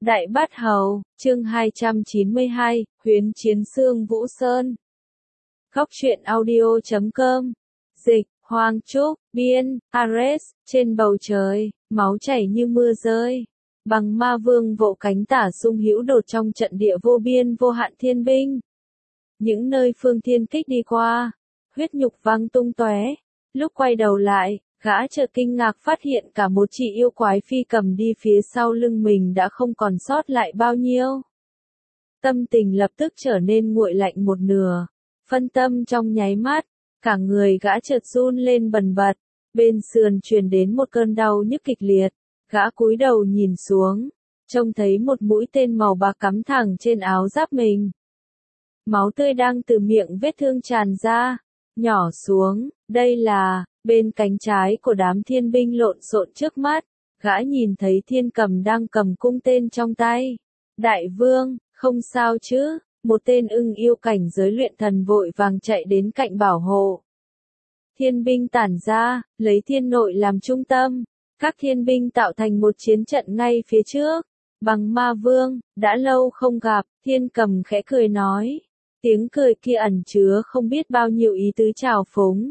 Đại Bát Hầu, chương 292, Huyến Chiến Xương Vũ Sơn. Góc truyện audio.com. Dịch, Hoàng Trúc, Biên, Ares, trên bầu trời, máu chảy như mưa rơi. Bằng ma vương vỗ cánh tả sung hữu đột trong trận địa vô biên vô hạn thiên binh. Những nơi phương thiên kích đi qua, huyết nhục văng tung tóe. Lúc quay đầu lại, gã chợt kinh ngạc phát hiện cả một chị yêu quái phi cầm đi phía sau lưng mình đã không còn sót lại bao nhiêu. Tâm tình lập tức trở nên nguội lạnh một nửa, phân tâm trong nháy mắt, cả người gã chợt run lên bần bật, bên sườn truyền đến một cơn đau nhức kịch liệt, gã cúi đầu nhìn xuống, trông thấy một mũi tên màu bạc cắm thẳng trên áo giáp mình. Máu tươi đang từ miệng vết thương tràn ra, nhỏ xuống, đây là, bên cánh trái của đám thiên binh lộn xộn trước mắt, gã nhìn thấy Thiên Cầm đang cầm cung tên trong tay. Đại vương, không sao chứ, một tên ưng yêu cảnh giới luyện thần vội vàng chạy đến cạnh bảo hộ. Thiên binh tản ra, lấy thiên nội làm trung tâm, các thiên binh tạo thành một chiến trận ngay phía trước. Bằng ma vương, đã lâu không gặp, Thiên Cầm khẽ cười nói. Tiếng cười kia ẩn chứa không biết bao nhiêu ý tứ trào phúng.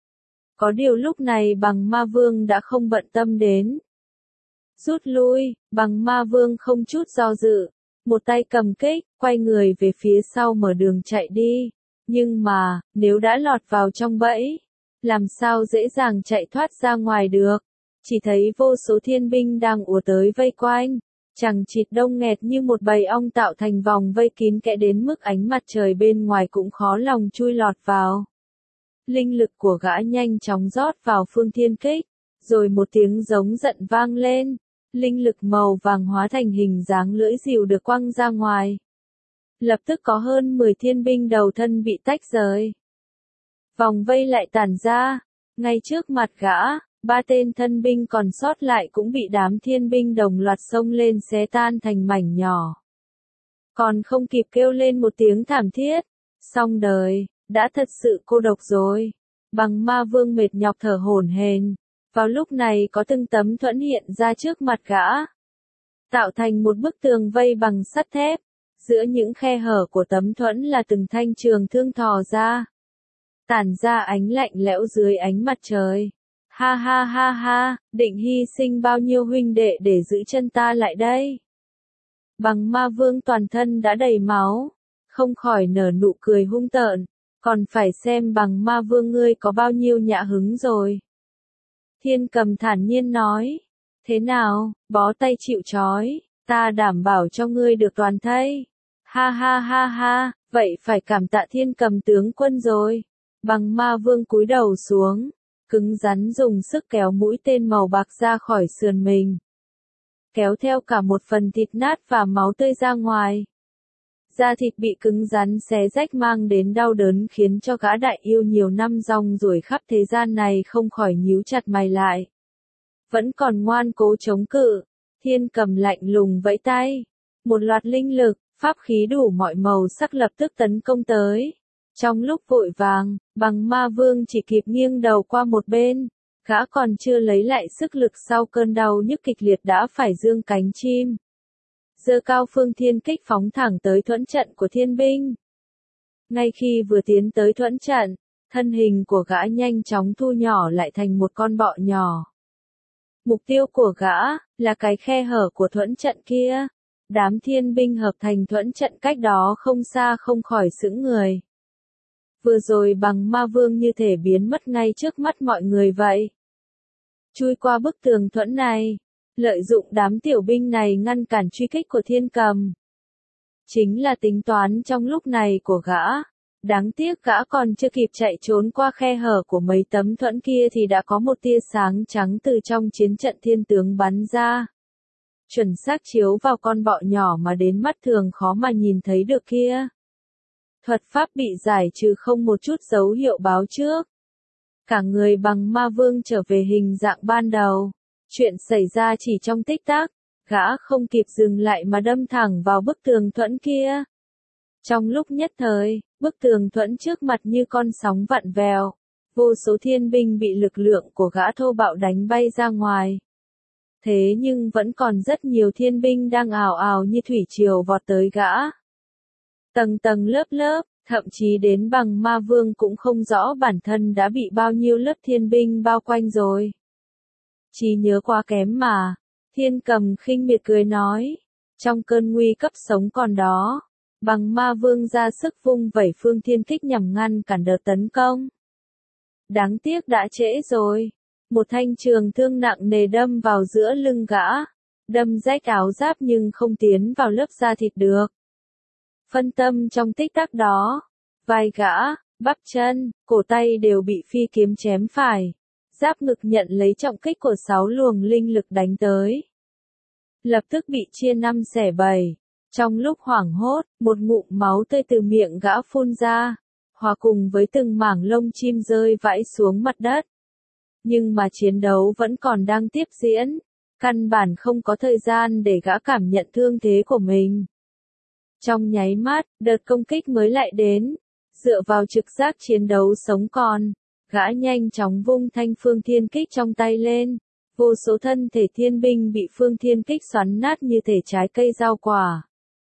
Có điều lúc này bằng ma vương đã không bận tâm đến. Rút lui, bằng ma vương không chút do dự, một tay cầm kích, quay người về phía sau mở đường chạy đi. Nhưng mà, nếu đã lọt vào trong bẫy, làm sao dễ dàng chạy thoát ra ngoài được. Chỉ thấy vô số thiên binh đang ùa tới vây quanh. Chằng chịt đông nghẹt như một bầy ong tạo thành vòng vây kín kẽ đến mức ánh mặt trời bên ngoài cũng khó lòng chui lọt vào. Linh lực của gã nhanh chóng rót vào phương thiên kích, rồi một tiếng giống giận vang lên. Linh lực màu vàng hóa thành hình dáng lưỡi rìu được quăng ra ngoài. Lập tức có hơn 10 thiên binh đầu thân bị tách rời. Vòng vây lại tản ra, ngay trước mặt gã. 3 tên thân binh còn sót lại cũng bị đám thiên binh đồng loạt xông lên xé tan thành mảnh nhỏ. Còn không kịp kêu lên một tiếng thảm thiết, xong đời, đã thật sự cô độc rồi. Bằng ma vương mệt nhọc thở hổn hển. Vào lúc này có từng tấm thuẫn hiện ra trước mặt gã, tạo thành một bức tường vây bằng sắt thép. Giữa những khe hở của tấm thuẫn là từng thanh trường thương thò ra, tản ra ánh lạnh lẽo dưới ánh mặt trời. Ha ha ha ha, định hy sinh bao nhiêu huynh đệ để giữ chân ta lại đây. Bằng ma vương toàn thân đã đầy máu, không khỏi nở nụ cười hung tợn, còn phải xem bằng ma vương ngươi có bao nhiêu nhã hứng rồi. Thiên Cầm thản nhiên nói, thế nào, bó tay chịu trói, ta đảm bảo cho ngươi được toàn thây. Ha ha ha ha, vậy phải cảm tạ Thiên Cầm tướng quân rồi. Bằng ma vương cúi đầu xuống, cứng rắn dùng sức kéo mũi tên màu bạc ra khỏi sườn mình. Kéo theo cả một phần thịt nát và máu tươi ra ngoài. Da thịt bị cứng rắn xé rách mang đến đau đớn khiến cho gã đại yêu nhiều năm rong ruổi khắp thế gian này không khỏi nhíu chặt mày lại. Vẫn còn ngoan cố chống cự, Thiên Cầm lạnh lùng vẫy tay. Một loạt linh lực, pháp khí đủ mọi màu sắc lập tức tấn công tới. Trong lúc vội vàng, bằng ma vương chỉ kịp nghiêng đầu qua một bên, gã còn chưa lấy lại sức lực sau cơn đau nhức kịch liệt đã phải giương cánh chim. Giơ cao phương thiên kích phóng thẳng tới thuẫn trận của thiên binh. Ngay khi vừa tiến tới thuẫn trận, thân hình của gã nhanh chóng thu nhỏ lại thành một con bọ nhỏ. Mục tiêu của gã là cái khe hở của thuẫn trận kia. Đám thiên binh hợp thành thuẫn trận cách đó không xa không khỏi sững người. Vừa rồi bằng ma vương như thể biến mất ngay trước mắt mọi người vậy. Chui qua bức tường thuẫn này, lợi dụng đám tiểu binh này ngăn cản truy kích của Thiên Cầm. Chính là tính toán trong lúc này của gã. Đáng tiếc gã còn chưa kịp chạy trốn qua khe hở của mấy tấm thuẫn kia thì đã có một tia sáng trắng từ trong chiến trận thiên tướng bắn ra. Chuẩn xác chiếu vào con bọ nhỏ mà đến mắt thường khó mà nhìn thấy được kia. Thuật pháp bị giải trừ không một chút dấu hiệu báo trước. Cả người bằng ma vương trở về hình dạng ban đầu. Chuyện xảy ra chỉ trong tích tắc, gã không kịp dừng lại mà đâm thẳng vào bức tường thuẫn kia. Trong lúc nhất thời, bức tường thuẫn trước mặt như con sóng vặn vẹo, vô số thiên binh bị lực lượng của gã thô bạo đánh bay ra ngoài. Thế nhưng vẫn còn rất nhiều thiên binh đang ào ào như thủy triều vọt tới gã. Tầng tầng lớp lớp, thậm chí đến Bằng Ma Vương cũng không rõ bản thân đã bị bao nhiêu lớp thiên binh bao quanh rồi. Chỉ nhớ quá kém mà, Thiên Cầm khinh miệt cười nói, trong cơn nguy cấp sống còn đó, Bằng Ma Vương ra sức vung vẩy phương thiên kích nhằm ngăn cản đợt tấn công. Đáng tiếc đã trễ rồi, một thanh trường thương nặng nề đâm vào giữa lưng gã, đâm rách áo giáp nhưng không tiến vào lớp da thịt được. Phân tâm trong tích tắc đó, vai gã, bắp chân, cổ tay đều bị phi kiếm chém phải. Giáp ngực nhận lấy trọng kích của 6 luồng linh lực đánh tới. Lập tức bị chia 5 xẻ 7. Trong lúc hoảng hốt, một ngụm máu tươi từ miệng gã phun ra, hòa cùng với từng mảng lông chim rơi vãi xuống mặt đất. Nhưng mà chiến đấu vẫn còn đang tiếp diễn, căn bản không có thời gian để gã cảm nhận thương thế của mình. Trong nháy mắt, đợt công kích mới lại đến, dựa vào trực giác chiến đấu sống còn, gã nhanh chóng vung thanh phương thiên kích trong tay lên, vô số thân thể thiên binh bị phương thiên kích xoắn nát như thể trái cây rau quả.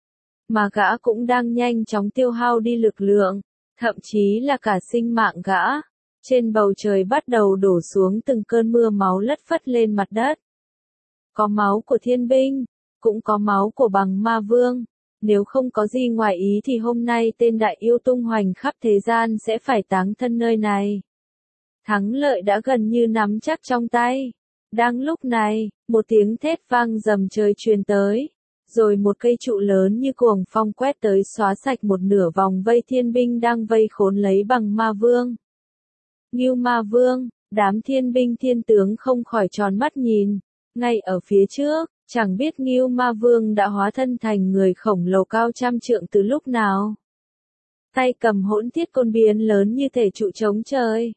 Mà gã cũng đang nhanh chóng tiêu hao đi lực lượng, thậm chí là cả sinh mạng gã. Trên bầu trời bắt đầu đổ xuống từng cơn mưa máu lất phất lên mặt đất. Có máu của thiên binh, cũng có máu của Bằng Ma Vương. Nếu không có gì ngoài ý thì hôm nay tên đại yêu tung hoành khắp thế gian sẽ phải táng thân nơi này. Thắng lợi đã gần như nắm chắc trong tay. Đang lúc này, một tiếng thét vang rầm trời truyền tới, rồi một cây trụ lớn như cuồng phong quét tới xóa sạch một nửa vòng vây thiên binh đang vây khốn lấy Bằng Ma Vương. Ngưu Ma Vương, đám thiên binh thiên tướng không khỏi tròn mắt nhìn, ngay ở phía trước, chẳng biết Ngưu Ma Vương đã hóa thân thành người khổng lồ cao trăm trượng từ lúc nào. Tay cầm hỗn thiết côn biến lớn như thể trụ chống trời.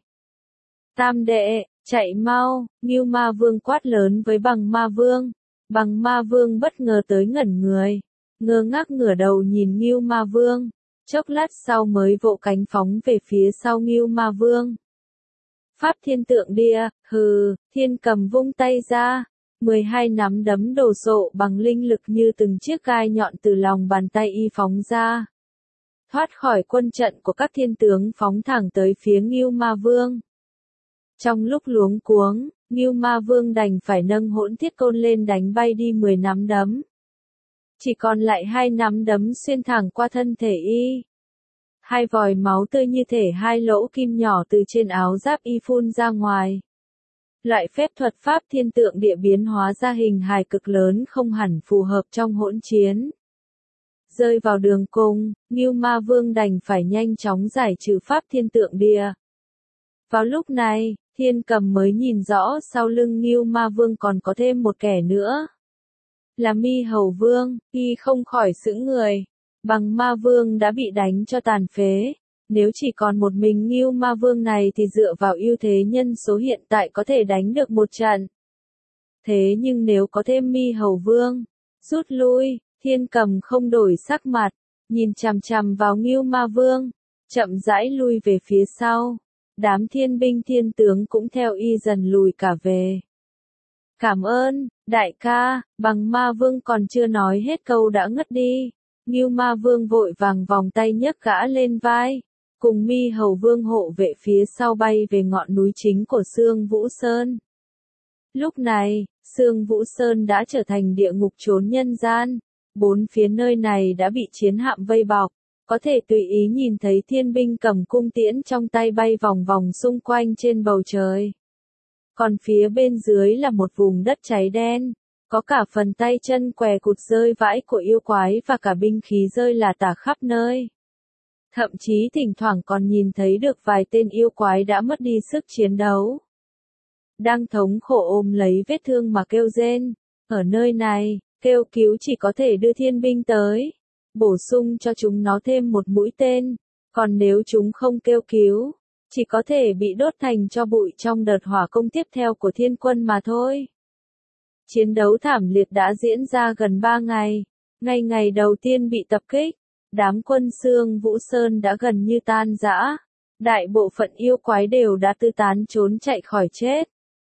Tam đệ, chạy mau, Ngưu Ma Vương quát lớn với Bằng Ma Vương. Bằng Ma Vương bất ngờ tới ngẩn người, ngơ ngác ngửa đầu nhìn Ngưu Ma Vương, chốc lát sau mới vỗ cánh phóng về phía sau Ngưu Ma Vương. Pháp thiên tượng địa, hừ, Thiên Cầm vung tay ra, 12 nắm đấm đồ sộ bằng linh lực như từng chiếc gai nhọn từ lòng bàn tay y phóng ra. Thoát khỏi quân trận của các thiên tướng phóng thẳng tới phía Ngưu Ma Vương. Trong lúc luống cuống, Ngưu Ma Vương đành phải nâng hỗn thiết côn lên đánh bay đi 10 nắm đấm. Chỉ còn lại 2 nắm đấm xuyên thẳng qua thân thể y. 2 vòi máu tươi như thể 2 lỗ kim nhỏ từ trên áo giáp y phun ra ngoài. Loại phép thuật pháp thiên tượng địa biến hóa ra hình hài cực lớn không hẳn phù hợp trong hỗn chiến. Rơi vào đường cùng, Ngưu Ma Vương đành phải nhanh chóng giải trừ pháp thiên tượng địa. Vào lúc này, Thiên Cầm mới nhìn rõ sau lưng Ngưu Ma Vương còn có thêm một kẻ nữa. Là Mi Hầu Vương, y không khỏi sững người. Bằng Ma Vương đã bị đánh cho tàn phế. Nếu chỉ còn một mình Ngưu Ma Vương này thì dựa vào ưu thế nhân số hiện tại có thể đánh được một trận. Thế nhưng nếu có thêm Mi Hầu Vương, rút lui, Thiên Cầm không đổi sắc mặt, nhìn chằm chằm vào Ngưu Ma Vương, chậm rãi lui về phía sau. Đám thiên binh thiên tướng cũng theo y dần lùi cả về. Cảm ơn, đại ca, Bằng Ma Vương còn chưa nói hết câu đã ngất đi. Ngưu Ma Vương vội vàng vòng tay nhấc gã lên vai, cùng Mi Hầu Vương hộ vệ phía sau bay về ngọn núi chính của Sương Vũ Sơn. Lúc này, Sương Vũ Sơn đã trở thành địa ngục chốn nhân gian, 4 phía nơi này đã bị chiến hạm vây bọc. Có thể tùy ý nhìn thấy thiên binh cầm cung tiễn trong tay bay vòng vòng xung quanh trên bầu trời. Còn phía bên dưới là một vùng đất cháy đen, có cả phần tay chân què cụt rơi vãi của yêu quái và cả binh khí rơi lả tả khắp nơi. Thậm chí thỉnh thoảng còn nhìn thấy được vài tên yêu quái đã mất đi sức chiến đấu. Đang thống khổ ôm lấy vết thương mà kêu rên, ở nơi này, kêu cứu chỉ có thể đưa thiên binh tới. Bổ sung cho chúng nó thêm một mũi tên, còn nếu chúng không kêu cứu, chỉ có thể bị đốt thành tro bụi trong đợt hỏa công tiếp theo của thiên quân mà thôi. Chiến đấu thảm liệt đã diễn ra gần 3 ngày, ngày đầu tiên bị tập kích, đám quân Sương Vũ Sơn đã gần như tan rã, đại bộ phận yêu quái đều đã tư tán trốn chạy khỏi chết.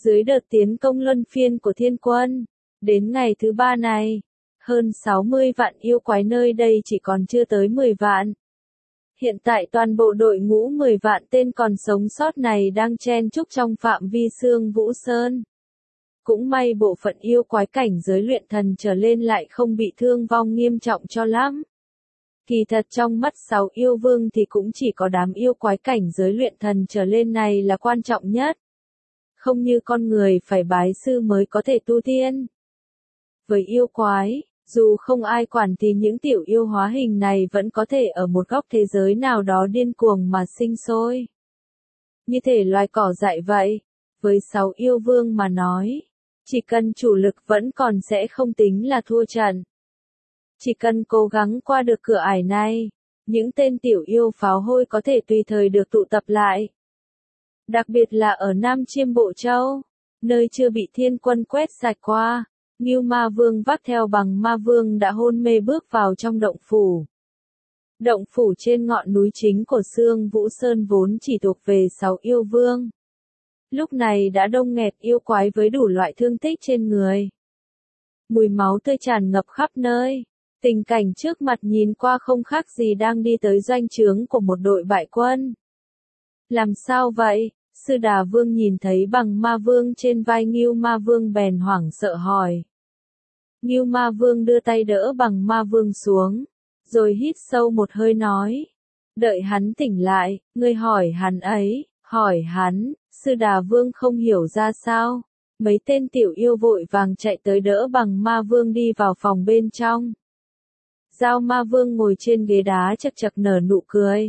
Dưới đợt tiến công luân phiên của thiên quân, đến ngày thứ 3 này, hơn 60 vạn yêu quái nơi đây chỉ còn chưa tới 10 vạn. Hiện tại toàn bộ đội ngũ 10 vạn tên còn sống sót này đang chen chúc trong phạm vi Sương Vũ Sơn. Cũng may bộ phận yêu quái cảnh giới luyện thần trở lên lại không bị thương vong nghiêm trọng cho lắm. Kỳ thật trong mắt 6 yêu vương thì cũng chỉ có đám yêu quái cảnh giới luyện thần trở lên này là quan trọng nhất. Không như con người phải bái sư mới có thể tu tiên. Với yêu quái, dù không ai quản thì những tiểu yêu hóa hình này vẫn có thể ở một góc thế giới nào đó điên cuồng mà sinh sôi. Như thể loài cỏ dại vậy, với 6 yêu vương mà nói, chỉ cần chủ lực vẫn còn sẽ không tính là thua trận. Chỉ cần cố gắng qua được cửa ải này, những tên tiểu yêu pháo hôi có thể tùy thời được tụ tập lại. Đặc biệt là ở Nam Chiêm Bộ Châu, nơi chưa bị thiên quân quét sạch qua, Ngưu Ma Vương vác theo bằng ma vương đã hôn mê bước vào trong động phủ. Động phủ trên ngọn núi chính của Sương Vũ Sơn vốn chỉ thuộc về 6 yêu vương. Lúc này đã đông nghẹt yêu quái với đủ loại thương tích trên người. Mùi máu tươi tràn ngập khắp nơi. Tình cảnh trước mặt nhìn qua không khác gì đang đi tới doanh trướng của một đội bại quân. Làm sao vậy? Sư Đà Vương nhìn thấy bằng ma vương trên vai Ngưu Ma Vương bèn hoảng sợ hỏi. Ngưu Ma Vương đưa tay đỡ bằng ma vương xuống, rồi hít sâu một hơi nói. Đợi hắn tỉnh lại, ngươi hỏi hắn ấy, hỏi hắn. Sư Đà Vương không hiểu ra sao. Mấy tên tiểu yêu vội vàng chạy tới đỡ bằng ma vương đi vào phòng bên trong. Giao Ma Vương ngồi trên ghế đá chật chật nở nụ cười.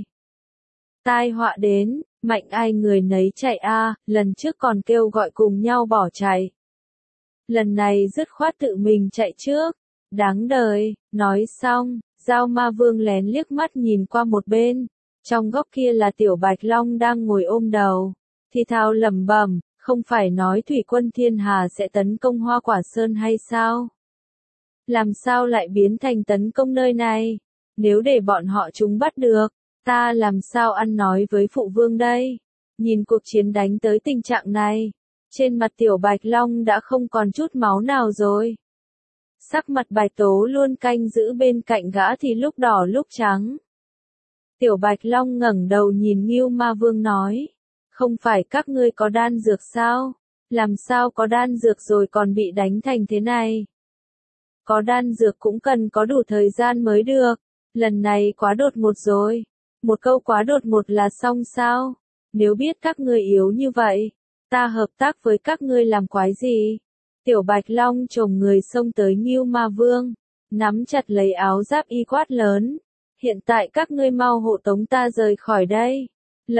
Tai họa đến, mạnh ai người nấy chạy a, lần trước còn kêu gọi cùng nhau bỏ chạy. Lần này dứt khoát tự mình chạy trước. Đáng đời, nói xong, Giao Ma Vương lén liếc mắt nhìn qua một bên. Trong góc kia là Tiểu Bạch Long đang ngồi ôm đầu. Thì thào lẩm bẩm, không phải nói thủy quân thiên hà sẽ tấn công Hoa Quả Sơn hay sao? Làm sao lại biến thành tấn công nơi này? Nếu để bọn họ chúng bắt được, ta làm sao ăn nói với phụ vương đây? Nhìn cuộc chiến đánh tới tình trạng này, trên mặt Tiểu Bạch Long đã không còn chút máu nào rồi. Sắc mặt Bạch Tố luôn canh giữ bên cạnh gã thì lúc đỏ lúc trắng. Tiểu Bạch Long ngẩng đầu nhìn Ngưu Ma Vương nói, không phải các ngươi có đan dược sao? Làm sao có đan dược rồi còn bị đánh thành thế này? Có đan dược cũng cần có đủ thời gian mới được, lần này quá đột ngột rồi. Một câu quá đột ngột là xong sao? Nếu biết các ngươi yếu như vậy, ta hợp tác với các ngươi làm quái gì? Tiểu Bạch Long chồm người xông tới Ngưu Ma Vương, nắm chặt lấy áo giáp y quát lớn. Hiện tại các ngươi mau hộ tống ta rời khỏi đây.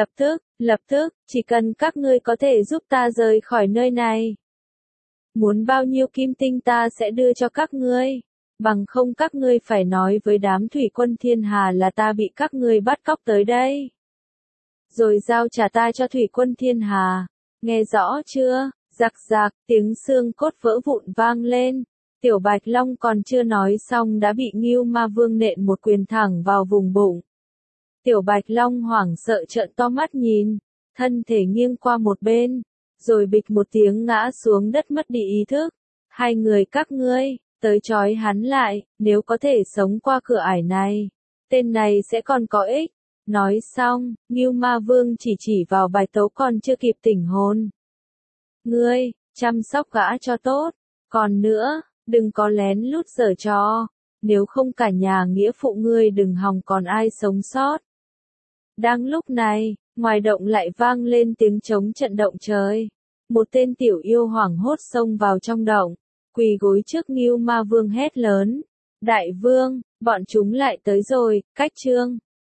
Lập tức, chỉ cần các ngươi có thể giúp ta rời khỏi nơi này. Muốn bao nhiêu kim tinh ta sẽ đưa cho các ngươi. Bằng không các ngươi phải nói với đám thủy quân thiên hà là ta bị các ngươi bắt cóc tới đây. Rồi giao trả ta cho thủy quân thiên hà. Nghe rõ chưa? Rạc rạc, tiếng xương cốt vỡ vụn vang lên. Tiểu Bạch Long còn chưa nói xong đã bị Ngưu Ma Vương nện một quyền thẳng vào vùng bụng. Tiểu Bạch Long hoảng sợ trợn to mắt nhìn, thân thể nghiêng qua một bên, rồi bịch một tiếng ngã xuống đất mất đi ý thức. Hai người các ngươi, tới trói hắn lại, nếu có thể sống qua cửa ải này, tên này sẽ còn có ích. Nói xong, Ngưu Ma Vương chỉ vào Bạch Tố còn chưa kịp tỉnh hồn. Ngươi, chăm sóc gã cho tốt, còn nữa, đừng có lén lút giở trò, nếu không cả nhà nghĩa phụ ngươi đừng hòng còn ai sống sót. Đang lúc này, ngoài động lại vang lên tiếng trống trận động trời. Một tên tiểu yêu hoảng hốt xông vào trong động, quỳ gối trước Ngưu Ma Vương hét lớn. Đại vương, bọn chúng lại tới rồi, cách chương.